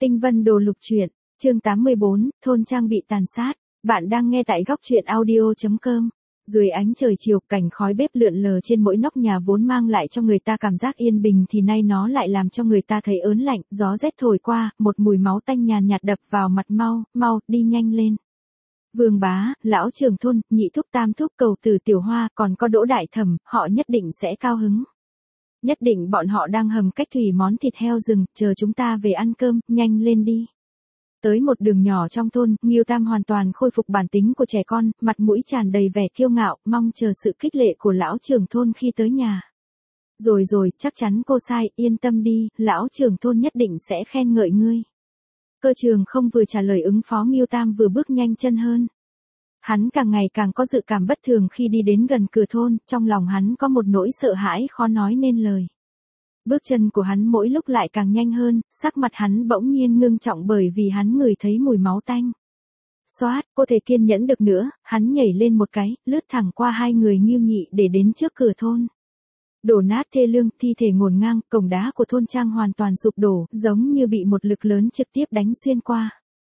Tinh Vân Đồ Lục Truyện, chương 84, thôn trang bị tàn sát. Bạn đang nghe tại góc truyện audio.com. Dưới ánh trời chiều, cảnh khói bếp lượn lờ trên mỗi nóc nhà vốn mang lại cho người ta cảm giác yên bình thì nay nó lại làm cho người ta thấy ớn lạnh, gió rét thổi qua, một mùi máu tanh nhàn nhạt đập vào mặt, mau, đi nhanh lên. Vương bá, lão trưởng thôn, nhị thúc tam thúc, cầu tử tiểu hoa, còn có Đỗ đại thẩm, họ nhất định sẽ cao hứng. Nhất định bọn họ đang hầm cách thủy món thịt heo rừng, chờ chúng ta về ăn cơm, nhanh lên đi. Tới một đường nhỏ trong thôn, Ngưu Tam hoàn toàn khôi phục bản tính của trẻ con, mặt mũi tràn đầy vẻ kiêu ngạo, mong chờ sự khích lệ của lão trưởng thôn khi tới nhà. Rồi, chắc chắn cô sai, yên tâm đi, lão trưởng thôn nhất định sẽ khen ngợi ngươi. Cơ Trường không vừa trả lời ứng phó Ngưu Tam vừa bước nhanh chân hơn. Hắn càng ngày càng có dự cảm bất thường khi đi đến gần cửa thôn, trong lòng hắn có một nỗi sợ hãi khó nói nên lời. Bước chân của hắn mỗi lúc lại càng nhanh hơn, sắc mặt hắn bỗng nhiên ngưng trọng bởi vì hắn ngửi thấy mùi máu tanh. Xoát, cô thể kiên nhẫn được nữa, hắn nhảy lên một cái, lướt thẳng qua hai người Ngưu Nhị để đến trước cửa thôn. Đổ nát thê lương, thi thể ngổn ngang, cổng đá của thôn trang hoàn toàn sụp đổ, giống như bị một lực lớn trực tiếp đánh xuyên qua.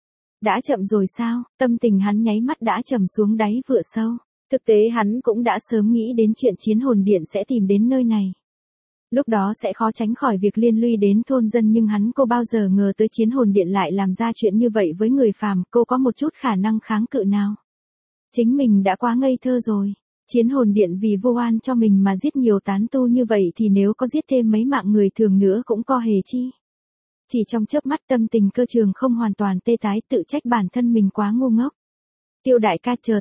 Đã chậm rồi sao? Tâm tình hắn nháy mắt đã trầm xuống đáy vựa sâu. Thực tế hắn cũng đã sớm nghĩ đến chuyện chiến hồn điện sẽ tìm đến nơi này. Lúc đó sẽ khó tránh khỏi việc liên lụy đến thôn dân, nhưng hắn cô bao giờ ngờ tới chiến hồn điện lại làm ra chuyện như vậy với người phàm, cô có một chút khả năng kháng cự nào? Chính mình đã quá ngây thơ rồi. Chiến hồn điện vì vô oan cho mình mà giết nhiều tán tu như vậy thì nếu có giết thêm mấy mạng người thường nữa cũng có hề chi. Chỉ trong chớp mắt tâm tình Cơ Trường không hoàn toàn tê tái, tự trách bản thân mình quá ngu ngốc. Tiêu đại ca, chờ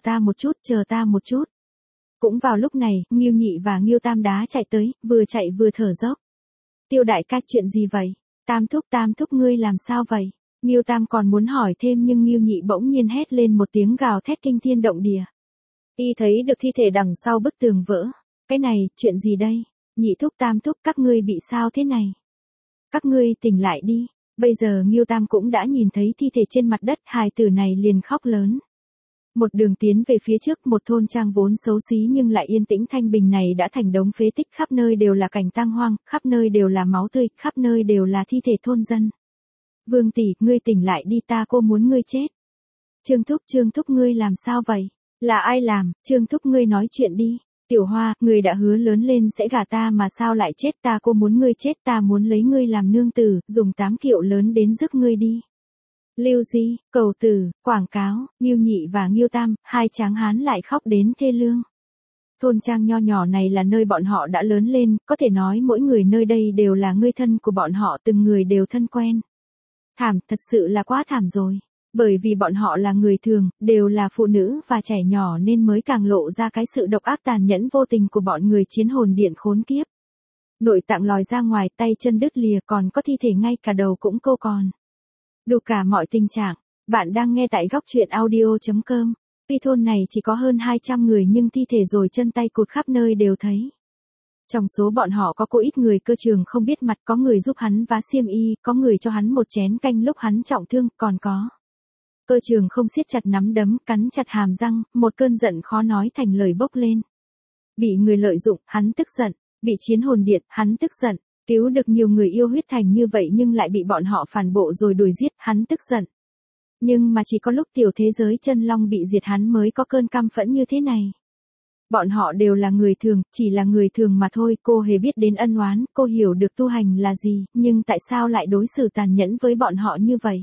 ta một chút. Cũng vào lúc này, Ngưu Nhị và Ngưu Tam đá chạy tới, vừa chạy vừa thở dốc. Tiêu đại ca, chuyện gì vậy? Tam thúc ngươi làm sao vậy? Ngưu Tam còn muốn hỏi thêm nhưng Ngưu Nhị bỗng nhiên hét lên một tiếng gào thét kinh thiên động địa. Y thấy được thi thể đằng sau bức tường vỡ. Cái này, chuyện gì đây? Nhị thúc tam thúc, các ngươi bị sao thế này? Các ngươi tỉnh lại đi. Bây giờ Ngưu Tam cũng đã nhìn thấy thi thể trên mặt đất, hài tử này liền khóc lớn. Một đường tiến về phía trước, một thôn trang vốn xấu xí nhưng lại yên tĩnh thanh bình này đã thành đống phế tích, khắp nơi đều là cảnh tang hoang, khắp nơi đều là máu tươi, khắp nơi đều là thi thể thôn dân. Vương tỷ, ngươi tỉnh lại đi, cô muốn ngươi chết. Trương thúc ngươi làm sao vậy? Là ai làm? Trương thúc ngươi nói chuyện đi. Tiểu Hoa, ngươi đã hứa lớn lên sẽ gả ta mà sao lại chết? Cô muốn ngươi chết, ta muốn lấy ngươi làm nương tử, dùng 8 kiệu lớn đến rước ngươi đi. Lưu Di, cầu tử, quảng cáo, Ngưu Nhị và Ngưu Tam, hai tráng hán lại khóc đến thê lương. Thôn trang nho nhỏ này là nơi bọn họ đã lớn lên, có thể nói mỗi người nơi đây đều là người thân của bọn họ, từng người đều thân quen. Thảm, thật sự là quá thảm rồi. Bởi vì bọn họ là người thường, đều là phụ nữ và trẻ nhỏ nên mới càng lộ ra cái sự độc ác tàn nhẫn vô tình của bọn người chiến hồn điện khốn kiếp. Nội tạng lòi ra ngoài, tay chân đứt lìa, còn có thi thể ngay cả đầu cũng cô còn. Đủ cả mọi tình trạng. Bạn đang nghe tại góc truyện audio.com. Tuy thôn này chỉ có hơn 200 người nhưng thi thể rồi chân tay cụt khắp nơi đều thấy. Trong số bọn họ có ít người Cơ Trường không biết mặt, có người giúp hắn vá xiêm y, có người cho hắn một chén canh lúc hắn trọng thương, còn có. Cơ Trường không siết chặt nắm đấm, cắn chặt hàm răng, một cơn giận khó nói thành lời bốc lên. Bị người lợi dụng, hắn tức giận. Bị chiến hồn điện, hắn tức giận. Cứu được nhiều người yêu huyết thành như vậy nhưng lại bị bọn họ phản bộ rồi đuổi giết, hắn tức giận. Nhưng mà chỉ có lúc tiểu thế giới chân long bị diệt hắn mới có cơn căm phẫn như thế này. Bọn họ đều là người thường, chỉ là người thường mà thôi, cô hề biết đến ân oán, cô hiểu được tu hành là gì, nhưng tại sao lại đối xử tàn nhẫn với bọn họ như vậy?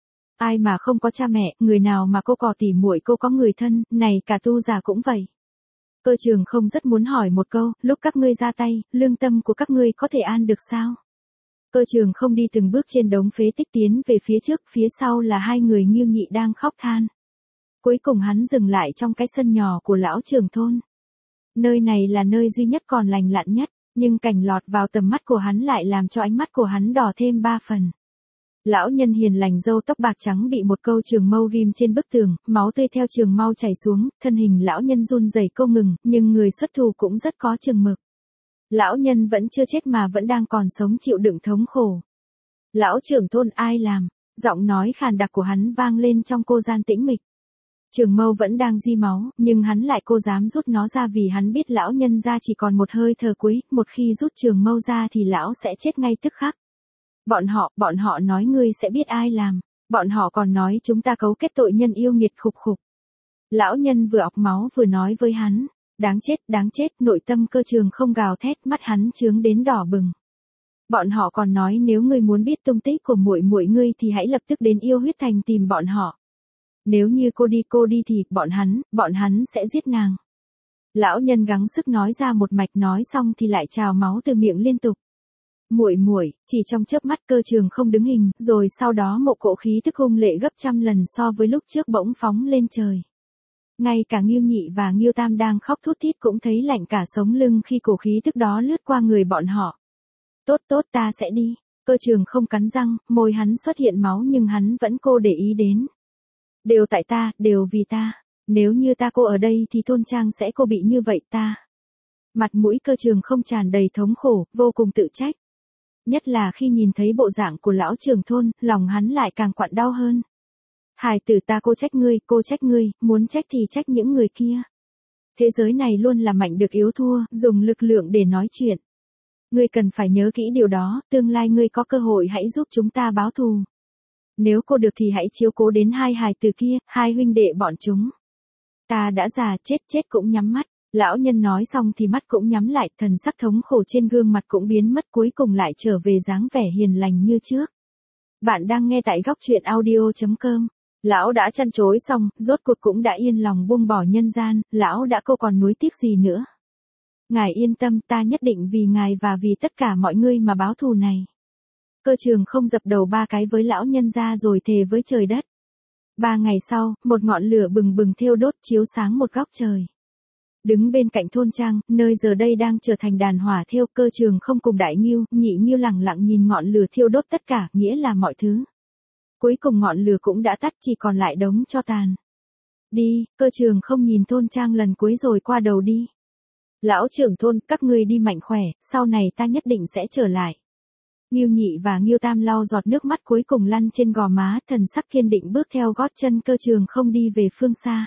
Ai mà không có cha mẹ, người nào mà cô có tỉ muội, cô có người thân, này cả tu giả cũng vậy. Cơ Trường không rất muốn hỏi một câu, lúc các ngươi ra tay, lương tâm của các ngươi có thể an được sao? Cơ Trường không đi từng bước trên đống phế tích tiến về phía trước, phía sau là hai người Ngưu Nhị đang khóc than. Cuối cùng hắn dừng lại trong cái sân nhỏ của lão trưởng thôn. Nơi này là nơi duy nhất còn lành lặn nhất, nhưng cảnh lọt vào tầm mắt của hắn lại làm cho ánh mắt của hắn đỏ thêm 3 phần. Lão nhân hiền lành râu tóc bạc trắng bị một câu trường mâu ghim trên bức tường, máu tươi theo trường mâu chảy xuống, thân hình lão nhân run rẩy không ngừng, nhưng người xuất thủ cũng rất có chừng mực. Lão nhân vẫn chưa chết mà vẫn đang còn sống chịu đựng thống khổ. Lão trưởng thôn, ai làm? Giọng nói khàn đặc của hắn vang lên trong cô gian tĩnh mịch. Trường mâu vẫn đang di máu, nhưng hắn lại cô dám rút nó ra vì hắn biết lão nhân ra chỉ còn một hơi thở cuối, một khi rút trường mâu ra thì lão sẽ chết ngay tức khắc. Bọn họ nói ngươi sẽ biết ai làm. Bọn họ còn nói chúng ta cấu kết tội nhân yêu nghiệt khục khục. Lão nhân vừa ọc máu vừa nói với hắn. Đáng chết, nội tâm Cơ Trường không gào thét, mắt hắn chướng đến đỏ bừng. Bọn họ còn nói nếu ngươi muốn biết tung tích của muội muội ngươi thì hãy lập tức đến Yêu Huyết Thành tìm bọn họ. Nếu như cô đi thì bọn hắn sẽ giết nàng. Lão nhân gắng sức nói ra một mạch, nói xong thì lại trào máu từ miệng liên tục. Muội, chỉ trong chớp mắt Cơ Trường không đứng hình, rồi sau đó một cỗ khí tức hung lệ gấp trăm lần so với lúc trước bỗng phóng lên trời. Ngay cả Ngưu Nhị và Ngưu Tam đang khóc thút thít cũng thấy lạnh cả sống lưng khi cổ khí tức đó lướt qua người bọn họ. Tốt, ta sẽ đi. Cơ Trường không cắn răng, môi hắn xuất hiện máu nhưng hắn vẫn cố để ý đến. Đều tại ta, đều vì ta. Nếu như ta cô ở đây thì thôn trang sẽ cô bị như vậy ta. Mặt mũi Cơ Trường không tràn đầy thống khổ, vô cùng tự trách. Nhất là khi nhìn thấy bộ dạng của lão trưởng thôn, lòng hắn lại càng quặn đau hơn. Hài tử ta cô trách ngươi, muốn trách thì trách những người kia. Thế giới này luôn là mạnh được yếu thua, dùng lực lượng để nói chuyện. Ngươi cần phải nhớ kỹ điều đó, tương lai ngươi có cơ hội hãy giúp chúng ta báo thù. Nếu cô được thì hãy chiếu cố đến hai hài tử kia, hai huynh đệ bọn chúng. Ta đã già, chết cũng nhắm mắt. Lão nhân nói xong thì mắt cũng nhắm lại, thần sắc thống khổ trên gương mặt cũng biến mất, cuối cùng lại trở về dáng vẻ hiền lành như trước. Bạn đang nghe tại góc truyện audio.com. Lão đã chăn chối xong, rốt cuộc cũng đã yên lòng buông bỏ nhân gian, lão đã cô còn nuối tiếc gì nữa. Ngài yên tâm, ta nhất định vì ngài và vì tất cả mọi người mà báo thù này. Cơ Trường không dập đầu 3 cái với lão nhân ra rồi thề với trời đất. 3 ngày sau, một ngọn lửa bừng bừng thiêu đốt chiếu sáng một góc trời. Đứng bên cạnh thôn trang, nơi giờ đây đang trở thành đàn hỏa thiêu, Cơ Trường không cùng Đại Ngưu, Nhị Ngưu lặng lặng nhìn ngọn lửa thiêu đốt tất cả, nghĩa là mọi thứ. Cuối cùng ngọn lửa cũng đã tắt, chỉ còn lại đống tro tàn. Đi, Cơ Trường không nhìn thôn trang lần cuối rồi qua đầu đi. Lão trưởng thôn, các ngươi đi mạnh khỏe, sau này ta nhất định sẽ trở lại. Ngưu Nhị và Ngưu Tam lau giọt nước mắt cuối cùng lăn trên gò má, thần sắc kiên định bước theo gót chân Cơ Trường không đi về phương xa.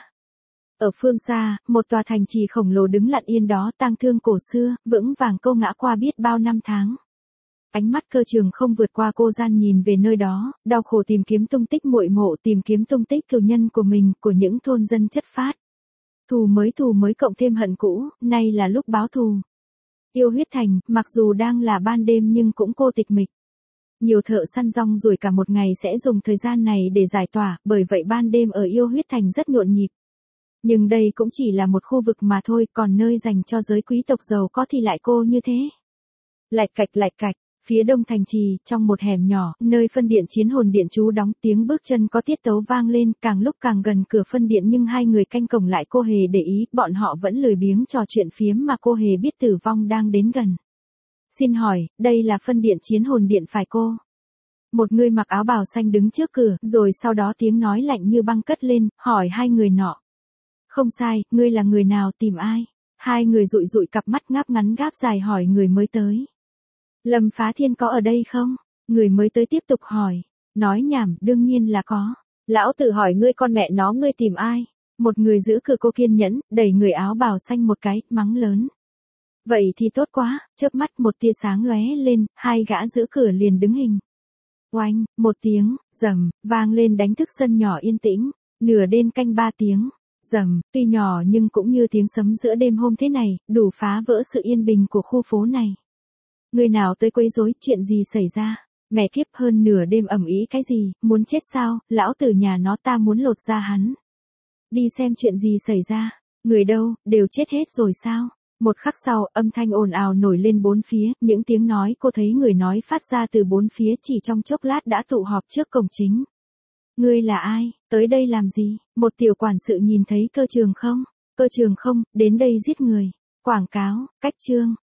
Ở phương xa, một tòa thành trì khổng lồ đứng lặng yên đó, tang thương cổ xưa, vững vàng câu ngã qua biết bao năm tháng. Ánh mắt Cơ Trường không vượt qua cô gian nhìn về nơi đó, đau khổ tìm kiếm tung tích muội mộ, tìm kiếm tung tích cừu nhân của mình, của những thôn dân chất phát. Thù mới cộng thêm hận cũ, nay là lúc báo thù. Yêu Huyết Thành, mặc dù đang là ban đêm nhưng cũng cô tịch mịch. Nhiều thợ săn rong ruổi cả một ngày sẽ dùng thời gian này để giải tỏa, bởi vậy ban đêm ở Yêu Huyết Thành rất nhộn nhịp. Nhưng đây cũng chỉ là một khu vực mà thôi, còn nơi dành cho giới quý tộc giàu có thì lại cô như thế. Lạch cạch, phía đông thành trì, trong một hẻm nhỏ, nơi phân điện Chiến Hồn Điện trú đóng, tiếng bước chân có tiết tấu vang lên, càng lúc càng gần cửa phân điện nhưng hai người canh cổng lại cô hề để ý, bọn họ vẫn lười biếng trò chuyện phiếm mà cô hề biết tử vong đang đến gần. Xin hỏi, đây là phân điện Chiến Hồn Điện phải cô? Một người mặc áo bào xanh đứng trước cửa, rồi sau đó tiếng nói lạnh như băng cất lên, hỏi hai người nọ. Không sai, ngươi là người nào, tìm ai? Hai người dụi cặp mắt ngáp ngắn gáp dài hỏi người mới tới. Lâm Phá Thiên có ở đây không? Người mới tới tiếp tục hỏi. Nói nhảm, đương nhiên là có. Lão tử hỏi ngươi con mẹ nó ngươi tìm ai? Một người giữ cửa cô kiên nhẫn, đẩy người áo bào xanh một cái, mắng lớn. Vậy thì tốt quá, chớp mắt một tia sáng lóe lên, hai gã giữ cửa liền đứng hình. Oanh, một tiếng, rầm, vang lên đánh thức sân nhỏ yên tĩnh, nửa đêm canh 3 tiếng. Rầm, tuy nhỏ nhưng cũng như tiếng sấm giữa đêm hôm thế này, đủ phá vỡ sự yên bình của khu phố này. Người nào tới quấy rối, chuyện gì xảy ra? Mẹ kiếp, hơn nửa đêm ầm ĩ cái gì, muốn chết sao? Lão tử nhà nó, ta muốn lột da hắn. Đi xem chuyện gì xảy ra. Người đâu, đều chết hết rồi sao? Một khắc sau, âm thanh ồn ào nổi lên bốn phía, những tiếng nói cô thấy người nói phát ra từ bốn phía chỉ trong chốc lát đã tụ họp trước cổng chính. Ngươi là ai, tới đây làm gì? Một tiểu quản sự nhìn thấy Cơ Trường không? Cơ Trường không, đến đây giết người. Quảng cáo, cách chương.